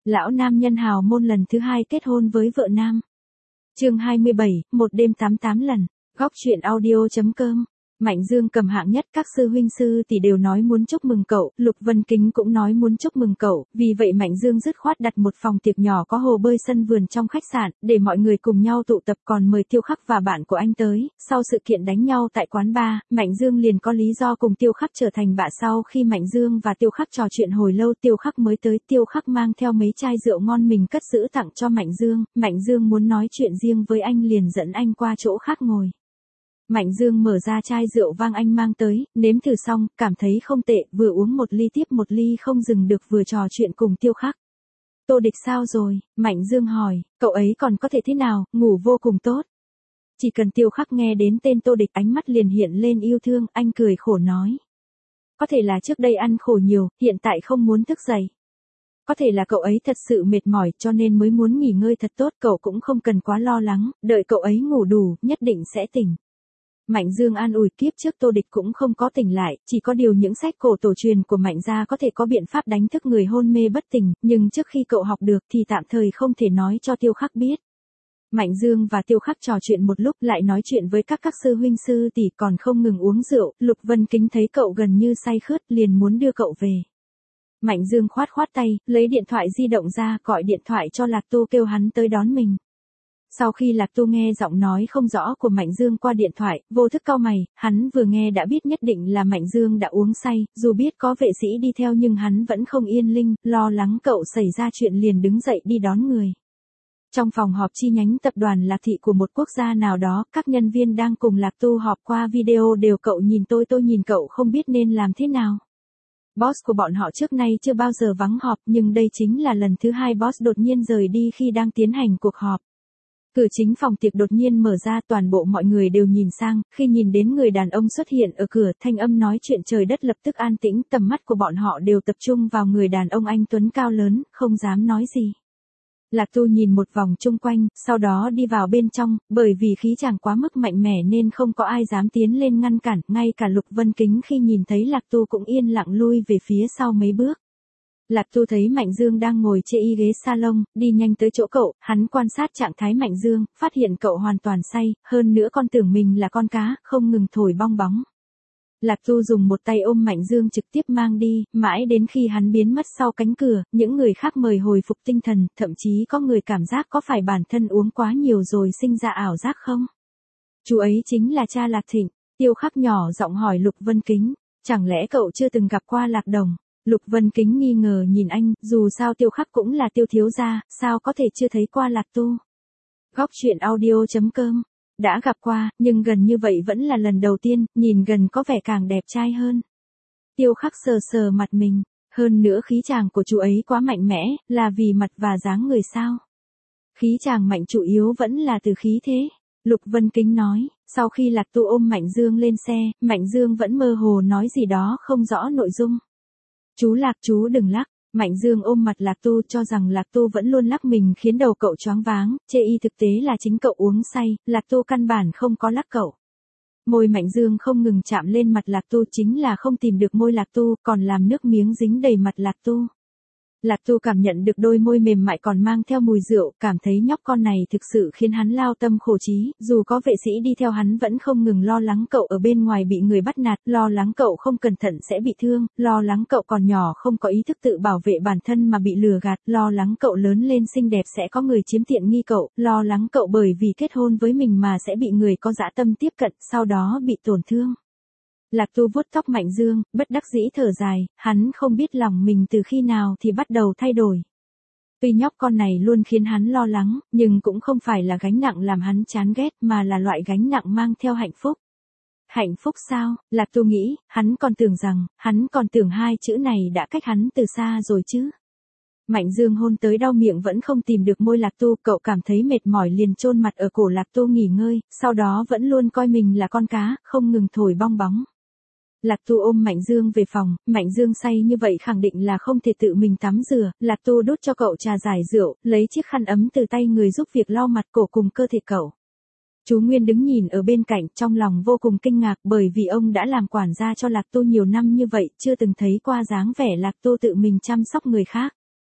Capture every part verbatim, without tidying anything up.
Lão nam nhân hào môn lần thứ hai kết hôn với vợ nam. Chương hai mươi bảy, một đêm tám tám lần. Góc truyện audio chấm com. Mạnh Dương cầm hạng nhất, các sư huynh sư tỷ đều nói muốn chúc mừng cậu, Lục Vân Kính cũng nói muốn chúc mừng cậu, vì vậy Mạnh Dương dứt khoát đặt một phòng tiệc nhỏ có hồ bơi sân vườn trong khách sạn, để mọi người cùng nhau tụ tập, còn mời Tiêu Khắc và bạn của anh tới. Sau sự kiện đánh nhau tại quán bar, Mạnh Dương liền có lý do cùng Tiêu Khắc trở thành bạn. Sau khi Mạnh Dương và Tiêu Khắc trò chuyện hồi lâu, Tiêu Khắc mới tới. Tiêu Khắc mang theo mấy chai rượu ngon mình cất giữ tặng cho Mạnh Dương. Mạnh Dương muốn nói chuyện riêng với anh liền dẫn anh qua chỗ khác ngồi. Mạnh Dương mở ra chai rượu vang anh mang tới, nếm thử xong, cảm thấy không tệ, vừa uống một ly tiếp một ly không dừng được, vừa trò chuyện cùng Tiêu Khắc. Tô Địch sao rồi? Mạnh Dương hỏi, cậu ấy còn có thể thế nào, ngủ vô cùng tốt. Chỉ cần Tiêu Khắc nghe đến tên Tô Địch, ánh mắt liền hiện lên yêu thương, anh cười khổ nói. Có thể là trước đây ăn khổ nhiều, hiện tại không muốn thức dậy. Có thể là cậu ấy thật sự mệt mỏi cho nên mới muốn nghỉ ngơi thật tốt, cậu cũng không cần quá lo lắng, đợi cậu ấy ngủ đủ, nhất định sẽ tỉnh. Mạnh Dương an ủi, kiếp trước Tô Địch cũng không có tỉnh lại, chỉ có điều những sách cổ tổ truyền của Mạnh gia có thể có biện pháp đánh thức người hôn mê bất tỉnh, nhưng trước khi cậu học được thì tạm thời không thể nói cho Tiêu Khắc biết. Mạnh Dương và Tiêu Khắc trò chuyện một lúc, lại nói chuyện với các các sư huynh sư tỷ, còn không ngừng uống rượu. Lục Vân Kính thấy cậu gần như say khướt liền muốn đưa cậu về. Mạnh Dương khoát khoát tay, lấy điện thoại di động ra, gọi điện thoại cho Lạc Tu kêu hắn tới đón mình. Sau khi Lạc Tu nghe giọng nói không rõ của Mạnh Dương qua điện thoại, vô thức cau mày, hắn vừa nghe đã biết nhất định là Mạnh Dương đã uống say, dù biết có vệ sĩ đi theo nhưng hắn vẫn không yên linh, lo lắng cậu xảy ra chuyện liền đứng dậy đi đón người. Trong phòng họp chi nhánh tập đoàn Lạc Thị của một quốc gia nào đó, các nhân viên đang cùng Lạc Tu họp qua video đều cậu nhìn tôi tôi nhìn cậu không biết nên làm thế nào. Boss của bọn họ trước nay chưa bao giờ vắng họp, nhưng đây chính là lần thứ hai boss đột nhiên rời đi khi đang tiến hành cuộc họp. Cửa chính phòng tiệc đột nhiên mở ra, toàn bộ mọi người đều nhìn sang, khi nhìn đến người đàn ông xuất hiện ở cửa, thanh âm nói chuyện trời đất lập tức an tĩnh, tầm mắt của bọn họ đều tập trung vào người đàn ông anh tuấn cao lớn, không dám nói gì. Lạc Tu nhìn một vòng chung quanh, sau đó đi vào bên trong, bởi vì khí chàng quá mức mạnh mẽ nên không có ai dám tiến lên ngăn cản, ngay cả Lục Vân Kính khi nhìn thấy Lạc Tu cũng yên lặng lui về phía sau mấy bước. Lạc Tu thấy Mạnh Dương đang ngồi trên y ghế salon, đi nhanh tới chỗ cậu, hắn quan sát trạng thái Mạnh Dương, phát hiện cậu hoàn toàn say, hơn nữa con tưởng mình là con cá, không ngừng thổi bong bóng. Lạc Tu dùng một tay ôm Mạnh Dương trực tiếp mang đi, mãi đến khi hắn biến mất sau cánh cửa, những người khác mời hồi phục tinh thần, thậm chí có người cảm giác có phải bản thân uống quá nhiều rồi sinh ra ảo giác không? Chú ấy chính là cha Lạc Thịnh. Tiêu Khắc nhỏ giọng hỏi Lục Vân Kính, chẳng lẽ cậu chưa từng gặp qua Lạc Đồng? Lục Vân Kính nghi ngờ nhìn anh, dù sao Tiêu Khắc cũng là Tiêu thiếu gia, sao có thể chưa thấy qua Lạc Tu? Góc truyện audio chấm com. Đã gặp qua, nhưng gần như vậy vẫn là lần đầu tiên, nhìn gần có vẻ càng đẹp trai hơn. Tiêu Khắc sờ sờ mặt mình, hơn nữa khí chàng của chú ấy quá mạnh mẽ, là vì mặt và dáng người sao? Khí chàng mạnh chủ yếu vẫn là từ khí thế. Lục Vân Kính nói, sau khi Lạc Tu ôm Mạnh Dương lên xe, Mạnh Dương vẫn mơ hồ nói gì đó không rõ nội dung. Chú Lạc chú đừng lắc. Mạnh Dương ôm mặt Lạc Tu cho rằng Lạc Tu vẫn luôn lắc mình khiến đầu cậu choáng váng, chê y thực tế là chính cậu uống say, Lạc Tu căn bản không có lắc cậu. Môi Mạnh Dương không ngừng chạm lên mặt Lạc Tu, chính là không tìm được môi Lạc Tu, còn làm nước miếng dính đầy mặt Lạc Tu. Lạc Tu cảm nhận được đôi môi mềm mại còn mang theo mùi rượu, cảm thấy nhóc con này thực sự khiến hắn lao tâm khổ trí, dù có vệ sĩ đi theo hắn vẫn không ngừng lo lắng cậu ở bên ngoài bị người bắt nạt, lo lắng cậu không cẩn thận sẽ bị thương, lo lắng cậu còn nhỏ không có ý thức tự bảo vệ bản thân mà bị lừa gạt, lo lắng cậu lớn lên xinh đẹp sẽ có người chiếm tiện nghi cậu, lo lắng cậu bởi vì kết hôn với mình mà sẽ bị người có dã tâm tiếp cận, sau đó bị tổn thương. Lạc Tu vuốt tóc Mạnh Dương, bất đắc dĩ thở dài, hắn không biết lòng mình từ khi nào thì bắt đầu thay đổi. Tuy nhóc con này luôn khiến hắn lo lắng, nhưng cũng không phải là gánh nặng làm hắn chán ghét mà là loại gánh nặng mang theo hạnh phúc. Hạnh phúc sao? Lạc Tu nghĩ, hắn còn tưởng rằng, hắn còn tưởng hai chữ này đã cách hắn từ xa rồi chứ. Mạnh Dương hôn tới đau miệng vẫn không tìm được môi Lạc Tu, cậu cảm thấy mệt mỏi liền chôn mặt ở cổ Lạc Tu nghỉ ngơi, sau đó vẫn luôn coi mình là con cá, không ngừng thổi bong bóng. Lạc Tu ôm Mạnh Dương về phòng, Mạnh Dương say như vậy khẳng định là không thể tự mình tắm rửa, Lạc Tu đút cho cậu trà giải rượu, lấy chiếc khăn ấm từ tay người giúp việc lau mặt cổ cùng cơ thể cậu. Chú Nguyên đứng nhìn ở bên cạnh, trong lòng vô cùng kinh ngạc bởi vì ông đã làm quản gia cho Lạc Tu nhiều năm như vậy, chưa từng thấy qua dáng vẻ Lạc Tu tự mình chăm sóc người khác.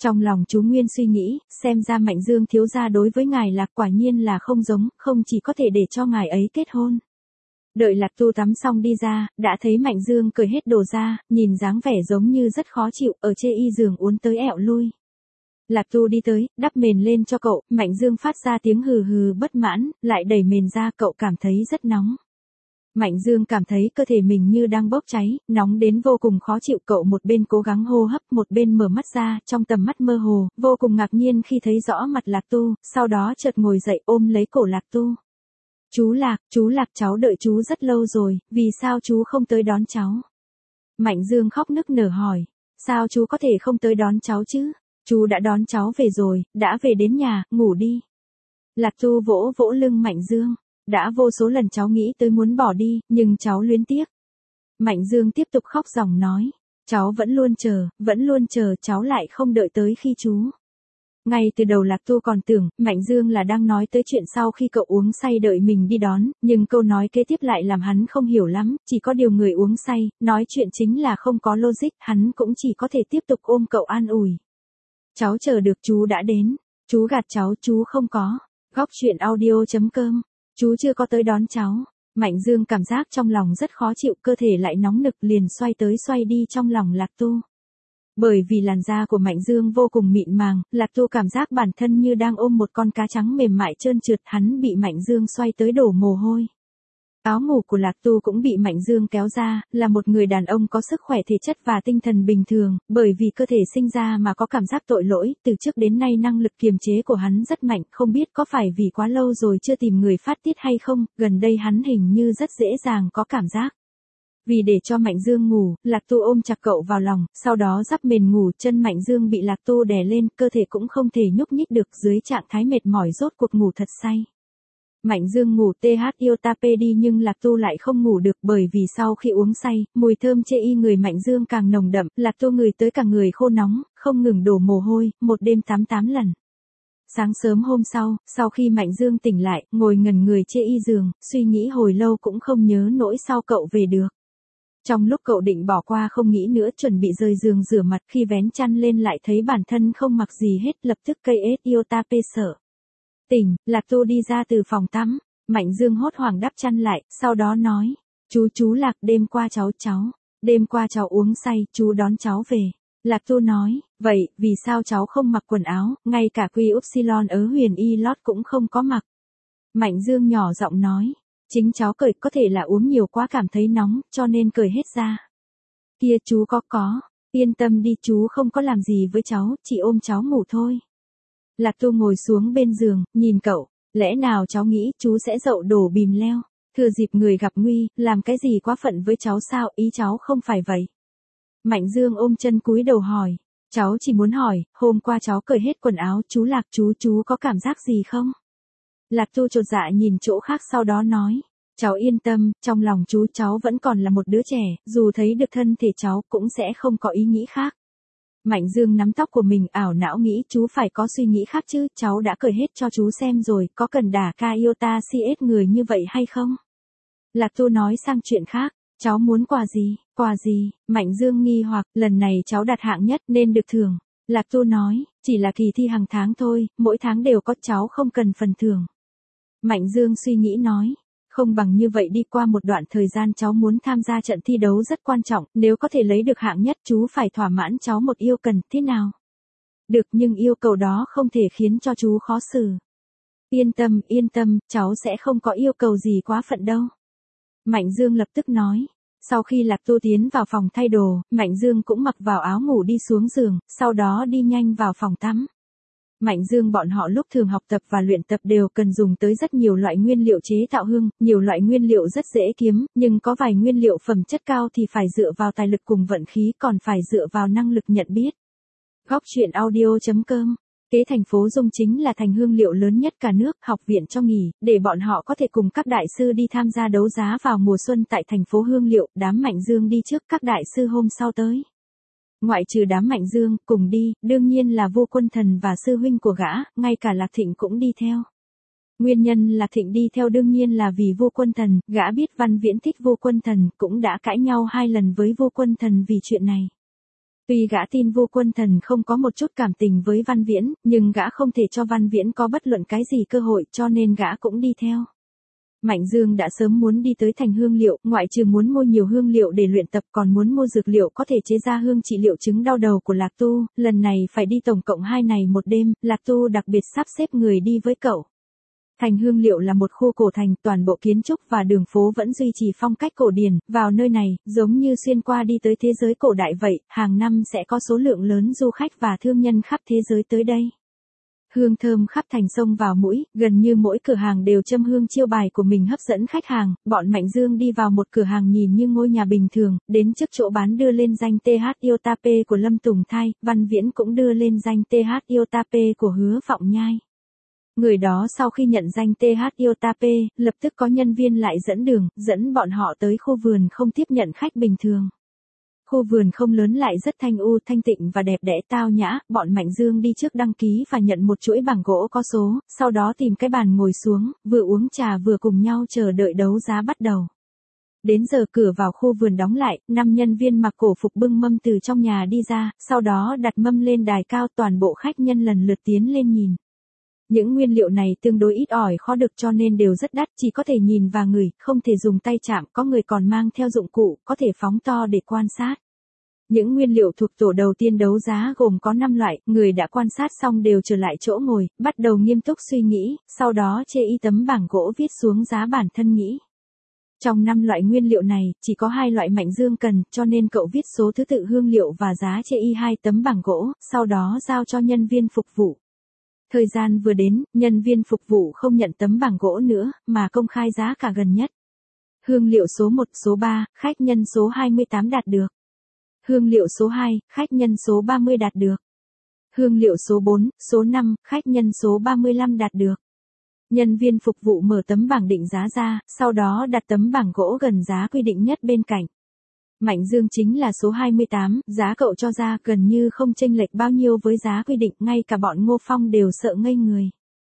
Trong lòng chú Nguyên suy nghĩ, xem ra Mạnh Dương thiếu gia đối với ngài Lạc quả nhiên là không giống, không chỉ có thể để cho ngài ấy kết hôn. Đợi Lạc Tu tắm xong đi ra, đã thấy Mạnh Dương cởi hết đồ ra, nhìn dáng vẻ giống như rất khó chịu, ở trên y giường uốn tới ẹo lui. Lạc Tu đi tới, đắp mền lên cho cậu, Mạnh Dương phát ra tiếng hừ hừ bất mãn, lại đẩy mền ra, cậu cảm thấy rất nóng. Mạnh Dương cảm thấy cơ thể mình như đang bốc cháy, nóng đến vô cùng khó chịu, cậu một bên cố gắng hô hấp, một bên mở mắt ra, trong tầm mắt mơ hồ, vô cùng ngạc nhiên khi thấy rõ mặt Lạc Tu, sau đó chợt ngồi dậy ôm lấy cổ Lạc Tu. Chú Lạc, chú Lạc cháu đợi chú rất lâu rồi, vì sao chú không tới đón cháu? Mạnh Dương khóc nức nở hỏi, sao chú có thể không tới đón cháu chứ? Chú đã đón cháu về rồi, đã về đến nhà, ngủ đi. Lạc Tu vỗ vỗ lưng Mạnh Dương, đã vô số lần cháu nghĩ tới muốn bỏ đi, nhưng cháu luyến tiếc. Mạnh Dương tiếp tục khóc ròng nói, cháu vẫn luôn chờ, vẫn luôn chờ, cháu lại không đợi tới khi chú. Ngay từ đầu Lạc Tu còn tưởng, Mạnh Dương là đang nói tới chuyện sau khi cậu uống say đợi mình đi đón, nhưng câu nói kế tiếp lại làm hắn không hiểu lắm, chỉ có điều người uống say, nói chuyện chính là không có logic, hắn cũng chỉ có thể tiếp tục ôm cậu an ủi. Cháu chờ được chú đã đến, chú gạt cháu, chú không có. Góc truyện audio chấm com, chú chưa có tới đón cháu. Mạnh Dương cảm giác trong lòng rất khó chịu, cơ thể lại nóng nực liền xoay tới xoay đi trong lòng Lạc Tu. Bởi vì làn da của Mạnh Dương vô cùng mịn màng, Lạc Tu cảm giác bản thân như đang ôm một con cá trắng mềm mại trơn trượt, hắn bị Mạnh Dương xoay tới đổ mồ hôi. Áo ngủ của Lạc Tu cũng bị Mạnh Dương kéo ra, là một người đàn ông có sức khỏe thể chất và tinh thần bình thường, bởi vì cơ thể sinh ra mà có cảm giác tội lỗi, từ trước đến nay năng lực kiềm chế của hắn rất mạnh, không biết có phải vì quá lâu rồi chưa tìm người phát tiết hay không, gần đây hắn hình như rất dễ dàng có cảm giác. Vì để cho Mạnh Dương ngủ, Lạc Tu ôm chặt cậu vào lòng, sau đó đắp mền ngủ, chân Mạnh Dương bị Lạc Tu đè lên, cơ thể cũng không thể nhúc nhích được, dưới trạng thái mệt mỏi rốt cuộc ngủ thật say. Mạnh Dương ngủ th yêu ta pê đi nhưng Lạc Tu lại không ngủ được, bởi vì sau khi uống say, mùi thơm chê y người Mạnh Dương càng nồng đậm, Lạc Tu ngửi tới cả người khô nóng, không ngừng đổ mồ hôi, một đêm tắm tám lần. Sáng sớm hôm sau, sau khi Mạnh Dương tỉnh lại, ngồi ngẩn người chê y giường, suy nghĩ hồi lâu cũng không nhớ nỗi sao cậu về được. Trong lúc cậu định bỏ qua không nghĩ nữa, chuẩn bị rời giường rửa mặt, khi vén chăn lên lại thấy bản thân không mặc gì hết, lập tức cây ết yêu ta pê sợ. Tỉnh, Lạc Tu đi ra từ phòng tắm, Mạnh Dương hốt hoảng đắp chăn lại, sau đó nói, chú chú Lạc, đêm qua cháu cháu, đêm qua cháu uống say, chú đón cháu về. Lạc Tu nói, vậy, vì sao cháu không mặc quần áo, ngay cả quy upsilon ở huyền y lót cũng không có mặc. Mạnh Dương nhỏ giọng nói, chính cháu cởi, có thể là uống nhiều quá cảm thấy nóng, cho nên cởi hết ra. Kia chú có có, yên tâm đi, chú không có làm gì với cháu, chỉ ôm cháu ngủ thôi. Lạc Tu ngồi xuống bên giường, nhìn cậu, lẽ nào cháu nghĩ chú sẽ dậu đổ bìm leo, thừa dịp người gặp nguy, làm cái gì quá phận với cháu sao, ý cháu không phải vậy. Mạnh Dương ôm chân cúi đầu hỏi, cháu chỉ muốn hỏi, hôm qua cháu cởi hết quần áo, chú Lạc chú chú có cảm giác gì không? Lạc Tu chột dạ nhìn chỗ khác sau đó nói, cháu yên tâm, trong lòng chú cháu vẫn còn là một đứa trẻ, dù thấy được thân thể cháu cũng sẽ không có ý nghĩ khác. Mạnh Dương nắm tóc của mình ảo não nghĩ chú phải có suy nghĩ khác chứ, cháu đã cởi hết cho chú xem rồi, có cần đả ca iota cs người như vậy hay không? Lạc Tu nói sang chuyện khác, cháu muốn quà gì, quà gì, Mạnh Dương nghi hoặc, lần này cháu đạt hạng nhất nên được thưởng. Lạc Tu nói, chỉ là kỳ thi hàng tháng thôi, mỗi tháng đều có, cháu không cần phần thưởng. Mạnh Dương suy nghĩ nói, không bằng như vậy đi, qua một đoạn thời gian cháu muốn tham gia trận thi đấu rất quan trọng, nếu có thể lấy được hạng nhất chú phải thỏa mãn cháu một yêu cần, thế nào? Được, nhưng yêu cầu đó không thể khiến cho chú khó xử. Yên tâm, yên tâm, cháu sẽ không có yêu cầu gì quá phận đâu. Mạnh Dương lập tức nói. Sau khi Lạc Tu tiến vào phòng thay đồ, Mạnh Dương cũng mặc vào áo ngủ đi xuống giường, sau đó đi nhanh vào phòng tắm. Mạnh Dương bọn họ lúc thường học tập và luyện tập đều cần dùng tới rất nhiều loại nguyên liệu chế tạo hương, nhiều loại nguyên liệu rất dễ kiếm, nhưng có vài nguyên liệu phẩm chất cao thì phải dựa vào tài lực cùng vận khí, còn phải dựa vào năng lực nhận biết. Góc truyện audio chấm com. Kế thành phố Dung chính là thành hương liệu lớn nhất cả nước, học viện cho nghỉ, để bọn họ có thể cùng các đại sư đi tham gia đấu giá vào mùa xuân tại thành phố hương liệu, đám Mạnh Dương đi trước, các đại sư hôm sau tới. Ngoại trừ đám Mạnh Dương, cùng đi, đương nhiên là Vô Quân Thần và sư huynh của gã, ngay cả Lạc Thịnh cũng đi theo. Nguyên nhân Lạc Thịnh đi theo đương nhiên là vì Vô Quân Thần, gã biết Văn Viễn thích Vô Quân Thần, cũng đã cãi nhau hai lần với Vô Quân Thần vì chuyện này. Tuy gã tin Vu Quân Thần không có một chút cảm tình với Văn Viễn, nhưng gã không thể cho Văn Viễn có bất luận cái gì cơ hội, cho nên gã cũng đi theo. Mạnh Dương đã sớm muốn đi tới thành hương liệu, ngoại trừ muốn mua nhiều hương liệu để luyện tập còn muốn mua dược liệu có thể chế ra hương trị liệu chứng đau đầu của Lạc Tu, lần này phải đi tổng cộng hai ngày một đêm, Lạc Tu đặc biệt sắp xếp người đi với cậu. Thành hương liệu là một khu cổ thành, toàn bộ kiến trúc và đường phố vẫn duy trì phong cách cổ điển, vào nơi này, giống như xuyên qua đi tới thế giới cổ đại vậy, hàng năm sẽ có số lượng lớn du khách và thương nhân khắp thế giới tới đây. Hương thơm khắp thành sông vào mũi, gần như mỗi cửa hàng đều châm hương chiêu bài của mình hấp dẫn khách hàng, bọn Mạnh Dương đi vào một cửa hàng nhìn như ngôi nhà bình thường, đến trước chỗ bán đưa lên danh tê hát Iotape của Lâm Tùng Thai, Văn Viễn cũng đưa lên danh tê hát Iotape của Hứa Vọng Nhai. Người đó sau khi nhận danh tê hát Iotape, lập tức có nhân viên lại dẫn đường, dẫn bọn họ tới khu vườn không tiếp nhận khách bình thường. Khu vườn không lớn lại rất thanh u, thanh tịnh và đẹp đẽ tao nhã, bọn Mạnh Dương đi trước đăng ký và nhận một chuỗi bảng gỗ có số, sau đó tìm cái bàn ngồi xuống, vừa uống trà vừa cùng nhau chờ đợi đấu giá bắt đầu. Đến giờ cửa vào khu vườn đóng lại, năm nhân viên mặc cổ phục bưng mâm từ trong nhà đi ra, sau đó đặt mâm lên đài cao, toàn bộ khách nhân lần lượt tiến lên nhìn. Những nguyên liệu này tương đối ít ỏi khó được cho nên đều rất đắt, chỉ có thể nhìn và ngửi, không thể dùng tay chạm, có người còn mang theo dụng cụ, có thể phóng to để quan sát. Những nguyên liệu thuộc tổ đầu tiên đấu giá gồm có năm loại, người đã quan sát xong đều trở lại chỗ ngồi, bắt đầu nghiêm túc suy nghĩ, sau đó chê y tấm bảng gỗ viết xuống giá bản thân nghĩ. Trong năm loại nguyên liệu này, chỉ có hai loại Mạnh Dương cần, cho nên cậu viết số thứ tự hương liệu và giá chê y hai tấm bảng gỗ, sau đó giao cho nhân viên phục vụ. Thời gian vừa đến, nhân viên phục vụ không nhận tấm bảng gỗ nữa, mà công khai giá cả gần nhất. Hương liệu số một, số ba, khách nhân số hai mươi tám đạt được. Hương liệu số hai, khách nhân số ba mươi đạt được. Hương liệu số bốn, số năm, khách nhân số ba mươi lăm đạt được. Nhân viên phục vụ mở tấm bảng định giá ra, sau đó đặt tấm bảng gỗ gần giá quy định nhất bên cạnh. Mạnh Dương chính là số hai mươi tám, giá cậu cho ra gần như không chênh lệch bao nhiêu với giá quy định, ngay cả bọn Ngô Phong đều sợ ngây người.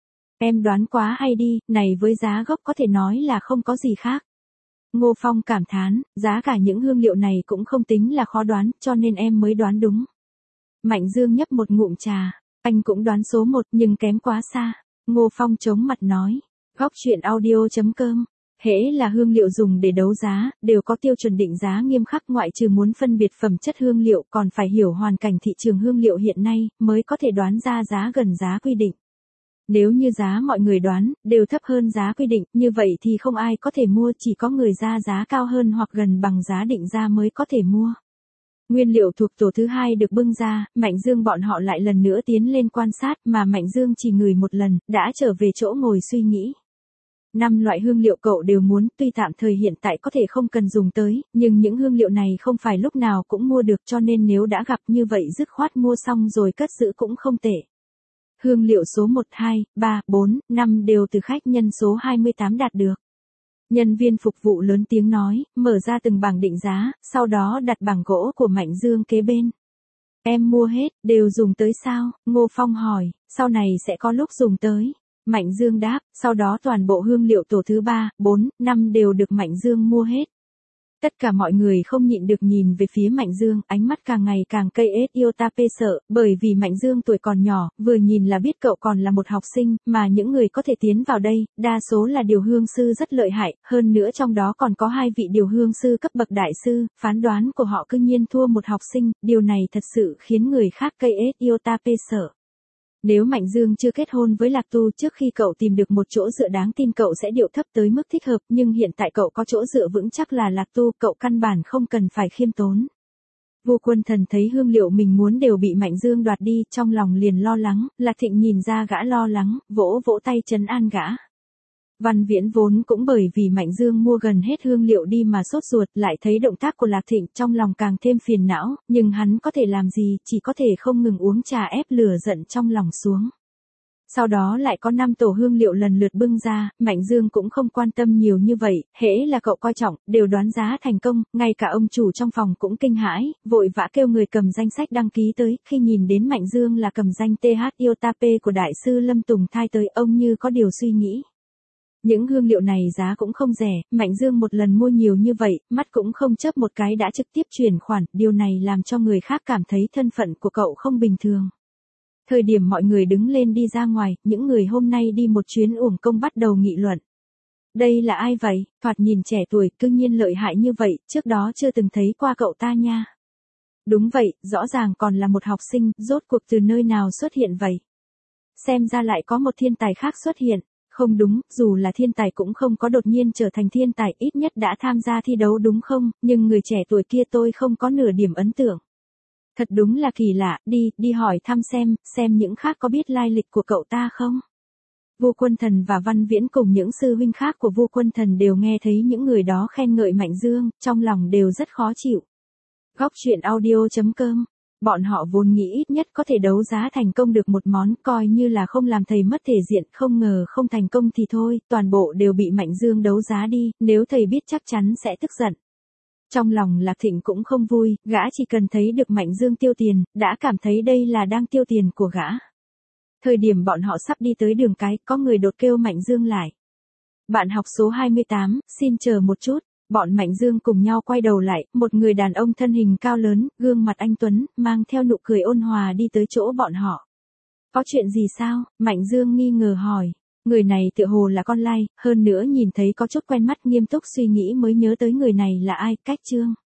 Em đoán quá hay đi, này với giá gốc có thể nói là không có gì khác. Ngô Phong cảm thán, giá cả những hương liệu này cũng không tính là khó đoán, cho nên em mới đoán đúng. Mạnh Dương nhấp một ngụm trà, anh cũng đoán số một nhưng kém quá xa. Ngô Phong chống mặt nói, góc chuyện audio chấm com. Hễ là hương liệu dùng để đấu giá, đều có tiêu chuẩn định giá nghiêm khắc, ngoại trừ muốn phân biệt phẩm chất hương liệu còn phải hiểu hoàn cảnh thị trường hương liệu hiện nay, mới có thể đoán ra giá gần giá quy định. Nếu như giá mọi người đoán, đều thấp hơn giá quy định, như vậy thì không ai có thể mua, chỉ có người ra giá cao hơn hoặc gần bằng giá định ra mới có thể mua. Nguyên liệu thuộc tổ thứ hai được bưng ra, Mạnh Dương bọn họ lại lần nữa tiến lên quan sát, mà Mạnh Dương chỉ ngửi một lần, đã trở về chỗ ngồi suy nghĩ. Năm loại hương liệu cậu đều muốn, tuy tạm thời hiện tại có thể không cần dùng tới, nhưng những hương liệu này không phải lúc nào cũng mua được, cho nên nếu đã gặp như vậy dứt khoát mua xong rồi cất giữ cũng không tệ. Hương liệu số một, hai, ba, bốn, năm đều từ khách nhân số hai mươi tám đạt được. Nhân viên phục vụ lớn tiếng nói, mở ra từng bảng định giá, sau đó đặt bảng gỗ của Mạnh Dương kế bên. Em mua hết, đều dùng tới sao? Ngô Phong hỏi, sau này sẽ có lúc dùng tới. Mạnh Dương đáp, sau đó toàn bộ hương liệu tổ thứ ba, bốn, năm đều được Mạnh Dương mua hết. Tất cả mọi người không nhịn được nhìn về phía Mạnh Dương, ánh mắt càng ngày càng cây ết Iotape sợ, bởi vì Mạnh Dương tuổi còn nhỏ, vừa nhìn là biết cậu còn là một học sinh, mà những người có thể tiến vào đây, đa số là điều hương sư rất lợi hại, hơn nữa trong đó còn có hai vị điều hương sư cấp bậc đại sư, phán đoán của họ cư nhiên thua một học sinh, điều này thật sự khiến người khác cây ết Iotape sợ. Nếu Mạnh Dương chưa kết hôn với Lạc Tu trước khi cậu tìm được một chỗ dựa đáng tin cậu sẽ điệu thấp tới mức thích hợp, nhưng hiện tại cậu có chỗ dựa vững chắc là Lạc Tu, cậu căn bản không cần phải khiêm tốn. Vu Quân Thần thấy hương liệu mình muốn đều bị Mạnh Dương đoạt đi, trong lòng liền lo lắng, Lạc Thịnh nhìn ra gã lo lắng, vỗ vỗ tay trấn an gã. Văn Viễn vốn cũng bởi vì Mạnh Dương mua gần hết hương liệu đi mà sốt ruột, lại thấy động tác của Lạc Thịnh trong lòng càng thêm phiền não, nhưng hắn có thể làm gì, chỉ có thể không ngừng uống trà ép lửa giận trong lòng xuống. Sau đó lại có năm tổ hương liệu lần lượt bưng ra, Mạnh Dương cũng không quan tâm nhiều như vậy, hễ là cậu coi trọng, đều đoán giá thành công, ngay cả ông chủ trong phòng cũng kinh hãi, vội vã kêu người cầm danh sách đăng ký tới, khi nhìn đến Mạnh Dương là cầm danh tê hát Iotape của đại sư Lâm Tùng Thai tới, ông như có điều suy nghĩ. Những hương liệu này giá cũng không rẻ, Mạnh Dương một lần mua nhiều như vậy, mắt cũng không chớp một cái đã trực tiếp chuyển khoản, điều này làm cho người khác cảm thấy thân phận của cậu không bình thường. Thời điểm mọi người đứng lên đi ra ngoài, những người hôm nay đi một chuyến uổng công bắt đầu nghị luận. Đây là ai vậy, thoạt nhìn trẻ tuổi, cương nhiên lợi hại như vậy, trước đó chưa từng thấy qua cậu ta nha. Đúng vậy, rõ ràng còn là một học sinh, rốt cuộc từ nơi nào xuất hiện vậy? Xem ra lại có một thiên tài khác xuất hiện. Không đúng, dù là thiên tài cũng không có đột nhiên trở thành thiên tài, ít nhất đã tham gia thi đấu đúng không, nhưng người trẻ tuổi kia tôi không có nửa điểm ấn tượng. Thật đúng là kỳ lạ, đi, đi hỏi thăm xem, xem những khác có biết lai lịch của cậu ta không? Vu Quân Thần và Văn Viễn cùng những sư huynh khác của Vu Quân Thần đều nghe thấy những người đó khen ngợi Mạnh Dương, trong lòng đều rất khó chịu. Góc truyện audio chấm com. Bọn họ vốn nghĩ ít nhất có thể đấu giá thành công được một món, coi như là không làm thầy mất thể diện, không ngờ không thành công thì thôi, toàn bộ đều bị Mạnh Dương đấu giá đi, nếu thầy biết chắc chắn sẽ tức giận. Trong lòng Lạc Thịnh cũng không vui, gã chỉ cần thấy được Mạnh Dương tiêu tiền, đã cảm thấy đây là đang tiêu tiền của gã. Thời điểm bọn họ sắp đi tới đường cái, có người đột kêu Mạnh Dương lại. Bạn học số hai mươi tám, xin chờ một chút. Bọn Mạnh Dương cùng nhau quay đầu lại, một người đàn ông thân hình cao lớn, gương mặt anh tuấn, mang theo nụ cười ôn hòa đi tới chỗ bọn họ. Có chuyện gì sao? Mạnh Dương nghi ngờ hỏi. Người này tựa hồ là con lai, hơn nữa nhìn thấy có chút quen mắt, nghiêm túc suy nghĩ mới nhớ tới người này là ai, Cách Trương.